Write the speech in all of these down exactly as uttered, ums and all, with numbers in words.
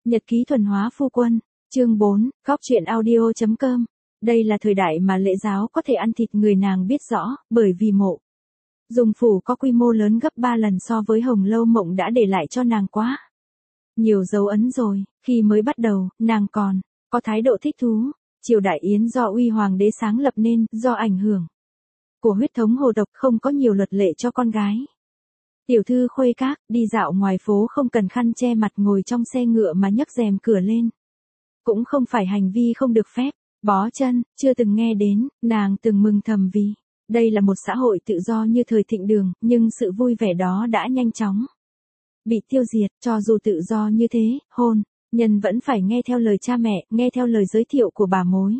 Nhật ký thuần hóa phu quân, chương bốn, Góc truyện audio chấm com. Đây là thời đại mà lễ giáo có thể ăn thịt người, nàng biết rõ, bởi vì Mộ Dung phủ có quy mô lớn gấp ba lần so với Hồng Lâu Mộng đã để lại cho nàng quá nhiều dấu ấn rồi. Khi mới bắt đầu, nàng còn có thái độ thích thú. Triều Đại Yến do Uy Hoàng đế sáng lập nên, do ảnh hưởng của huyết thống hồ tộc không có nhiều luật lệ cho con gái. Tiểu thư khuê các, đi dạo ngoài phố không cần khăn che mặt, ngồi trong xe ngựa mà nhấc rèm cửa lên cũng không phải hành vi không được phép. Bó chân, chưa từng nghe đến, nàng từng mừng thầm vì đây là một xã hội tự do như thời thịnh đường, nhưng sự vui vẻ đó đã nhanh chóng bị tiêu diệt. Cho dù tự do như thế, hôn nhân vẫn phải nghe theo lời cha mẹ, nghe theo lời giới thiệu của bà mối.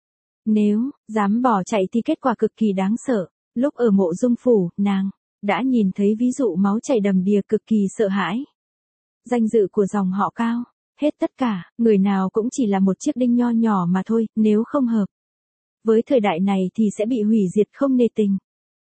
Nếu dám bỏ chạy thì kết quả cực kỳ đáng sợ. Lúc ở Mộ Dung phủ, nàng đã nhìn thấy ví dụ máu chảy đầm đìa cực kỳ sợ hãi. Danh dự của dòng họ Cao, hết tất cả, người nào cũng chỉ là một chiếc đinh nho nhỏ mà thôi, nếu không hợp với thời đại này thì sẽ bị hủy diệt không nề tình.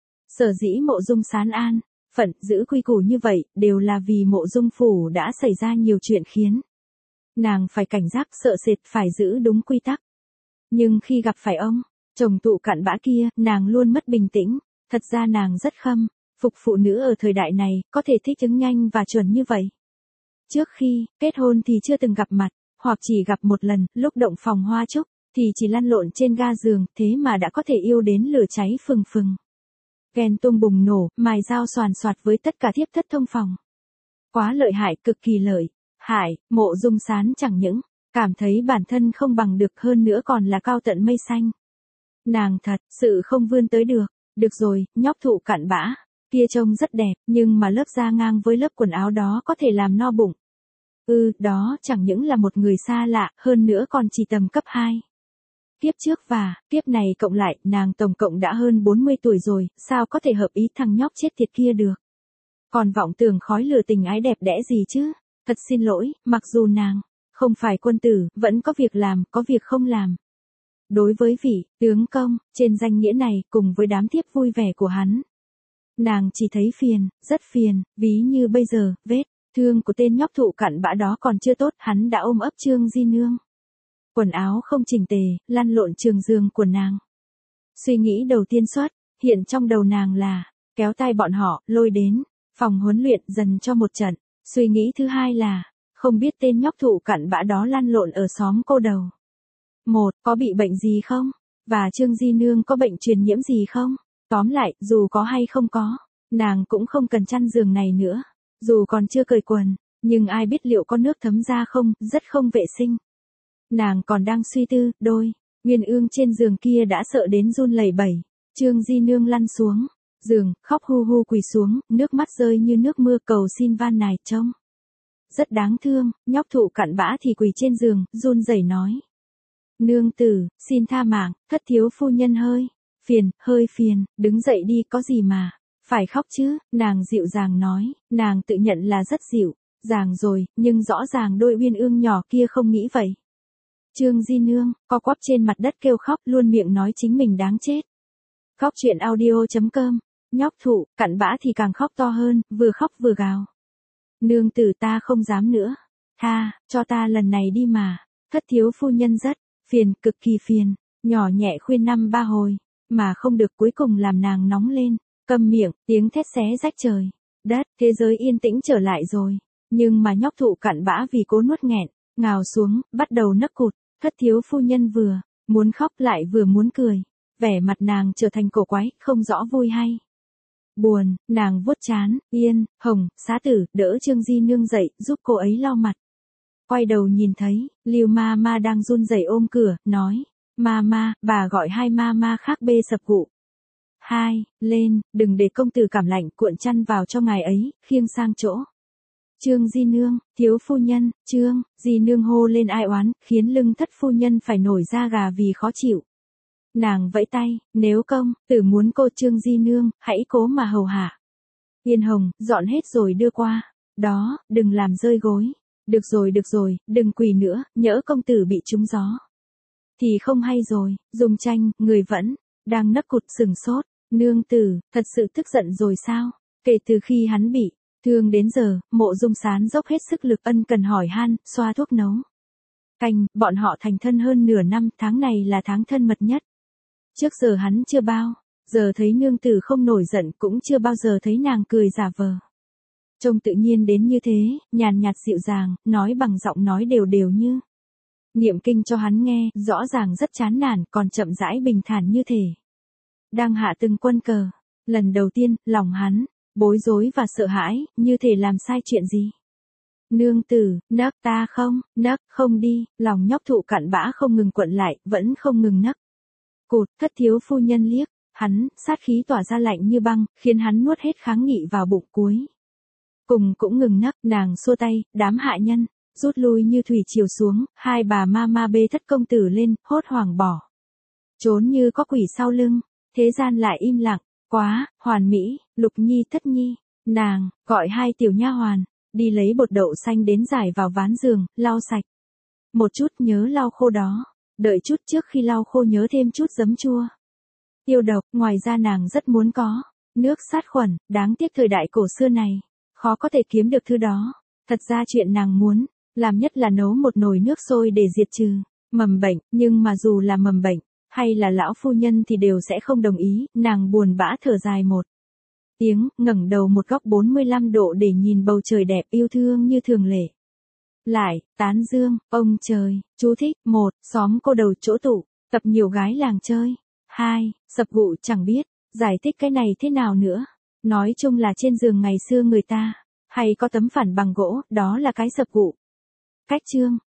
Sở dĩ Mộ Dung Sán an phận giữ quy củ như vậy, đều là vì Mộ Dung phủ đã xảy ra nhiều chuyện khiến nàng phải cảnh giác sợ sệt, phải giữ đúng quy tắc. Nhưng khi gặp phải ông chồng tụ cặn bã kia, nàng luôn mất bình tĩnh. Thật ra nàng rất khâm phục phụ nữ ở thời đại này, có thể thích ứng nhanh và chuẩn như vậy. Trước khi kết hôn thì chưa từng gặp mặt, hoặc chỉ gặp một lần, lúc động phòng hoa trúc, thì chỉ lăn lộn trên ga giường, thế mà đã có thể yêu đến lửa cháy phừng phừng. Ghen tuông bùng nổ, mài dao xoàn xoạt với tất cả thiếp thất thông phòng. Quá lợi hại, cực kỳ lợi hại. Mộ Dung Sán chẳng những cảm thấy bản thân không bằng được, hơn nữa còn là cao tận mây xanh. Nàng thật sự không vươn tới được. Được rồi, nhóc thụ cặn bã kia trông rất đẹp, nhưng mà lớp da ngang với lớp quần áo đó có thể làm no bụng. Ừ, đó chẳng những là một người xa lạ, hơn nữa còn chỉ tầm cấp hai. Kiếp trước và kiếp này cộng lại, nàng tổng cộng đã hơn bốn mươi tuổi rồi, sao có thể hợp ý thằng nhóc chết tiệt kia được. Còn vọng tưởng khói lửa tình ái đẹp đẽ gì chứ. Thật xin lỗi, mặc dù nàng không phải quân tử, vẫn có việc làm, có việc không làm. Đối với vị tướng công trên danh nghĩa này, cùng với đám thiếp vui vẻ của hắn, nàng chỉ thấy phiền, rất phiền. Ví như bây giờ, vết thương của tên nhóc thụ cặn bã đó còn chưa tốt, hắn đã ôm ấp Trương Di Nương. Quần áo không chỉnh tề, lăn lộn trường giường của nàng. Suy nghĩ đầu tiên xuất hiện trong đầu nàng là kéo tay bọn họ, lôi đến phòng huấn luyện dần cho một trận. Suy nghĩ thứ hai là không biết tên nhóc thụ cặn bã đó lăn lộn ở xóm cô đầu. Một, có bị bệnh gì không? Và Trương Di Nương có bệnh truyền nhiễm gì không? Tóm lại, dù có hay không có, nàng cũng không cần chăn giường này nữa. Dù còn chưa cởi quần, nhưng ai biết liệu có nước thấm ra không, rất không vệ sinh. Nàng còn đang suy tư, đôi Nguyên Ương trên giường kia đã sợ đến run lẩy bẩy. Trương Di Nương lăn xuống giường, khóc hu hu quỳ xuống, nước mắt rơi như nước mưa, cầu xin van nài. Trông rất đáng thương. Nhóc thụ cặn bã thì quỳ trên giường, run rẩy nói: Nương tử, xin tha mạng, thất thiếu phu nhân hơi phiền, hơi phiền, đứng dậy đi, có gì mà phải khóc chứ. Nàng dịu dàng nói, nàng tự nhận là rất dịu dàng rồi, nhưng rõ ràng đôi Uyên Ương nhỏ kia không nghĩ vậy. Trương Di Nương co quắp trên mặt đất kêu khóc, luôn miệng nói chính mình đáng chết. Góc truyện audio chấm com. Nhóc thụ cặn bã thì càng khóc to hơn, vừa khóc vừa gào: Nương tử, ta không dám nữa, tha cho ta lần này đi mà. Thất thiếu phu nhân rất phiền, cực kỳ phiền. Nhỏ nhẹ khuyên năm ba hồi mà không được, cuối cùng làm nàng nóng lên, câm miệng. Tiếng thét xé rách trời đất, thế giới yên tĩnh trở lại rồi. Nhưng mà nhóc thụ cặn bã vì cố nuốt nghẹn, ngào xuống, bắt đầu nấc cụt. Thất thiếu phu nhân vừa muốn khóc lại vừa muốn cười, vẻ mặt nàng trở thành cổ quái, không rõ vui hay buồn. Nàng vuốt trán, Yên, Hồng, xá tử, đỡ Trương Di Nương dậy, giúp cô ấy lau mặt. Quay đầu nhìn thấy Lưu ma ma đang run rẩy ôm cửa, nói: Ma ma, bà gọi hai ma ma khác bê sập cụ. Hai, lên, đừng để công tử cảm lạnh, cuộn chăn vào cho ngài ấy, khiêng sang chỗ Trương Di Nương. Thiếu phu nhân, Trương Di Nương hô lên ai oán, khiến lưng thất phu nhân phải nổi da gà vì khó chịu. Nàng vẫy tay, nếu công tử muốn cô Trương Di Nương, hãy cố mà hầu hạ. Yên Hồng, dọn hết rồi đưa qua. Đó, đừng làm rơi gối. Được rồi được rồi, đừng quỳ nữa, nhỡ công tử bị trúng gió thì không hay rồi. Dung Tranh, người vẫn đang nấc cụt, sừng sốt. Nương tử, thật sự tức giận rồi sao? Kể từ khi hắn bị Thương đến giờ, Mộ Dung Sán dốc hết sức lực ân cần hỏi han, xoa thuốc nấu canh, bọn họ thành thân hơn nửa năm, tháng này là tháng thân mật nhất. Trước giờ hắn chưa bao giờ thấy nương tử không nổi giận, cũng chưa bao giờ thấy nàng cười giả vờ. Trông tự nhiên đến như thế, nhàn nhạt dịu dàng, nói bằng giọng nói đều đều như niệm kinh cho hắn nghe, rõ ràng rất chán nản, còn chậm rãi bình thản như thể đang hạ từng quân cờ. Lần đầu tiên, lòng hắn bối rối và sợ hãi, như thể làm sai chuyện gì. Nương tử, nấc ta không, nấc không đi, lòng nhóc thụ cặn bã không ngừng quặn lại, vẫn không ngừng nấc. Cụt, thất thiếu phu nhân liếc hắn, sát khí tỏa ra lạnh như băng, khiến hắn nuốt hết kháng nghị vào bụng cuối. Cùng cũng ngừng nấc, nàng xua tay, đám hạ nhân rút lui như thủy triều xuống, hai bà ma ma bê thất công tử lên, hốt hoảng bỏ trốn như có quỷ sau lưng. Thế gian lại im lặng, quá, hoàn mỹ, Lục Nhi thất nhi, nàng gọi hai tiểu nha hoàn đi lấy bột đậu xanh đến rải vào ván giường, lau sạch một chút, nhớ lau khô đó, đợi chút trước khi lau khô nhớ thêm chút giấm chua tiêu độc. Ngoài ra nàng rất muốn có nước sát khuẩn, đáng tiếc thời đại cổ xưa này khó có thể kiếm được thứ đó. Thật ra chuyện nàng muốn làm nhất là nấu một nồi nước sôi để diệt trừ mầm bệnh, nhưng mà dù là mầm bệnh hay là lão phu nhân thì đều sẽ không đồng ý. Nàng buồn bã thở dài một tiếng, ngẩng đầu một góc bốn mươi lăm độ để nhìn bầu trời đẹp yêu thương như thường lệ. Lại, tán dương, ông trời, chú thích, một, xóm cô đầu chỗ tụ, tập nhiều gái làng chơi. Hai, sập gụ chẳng biết, giải thích cái này thế nào nữa. Nói chung là trên giường ngày xưa người ta hay có tấm phản bằng gỗ, đó là cái sập gụ. Cách chương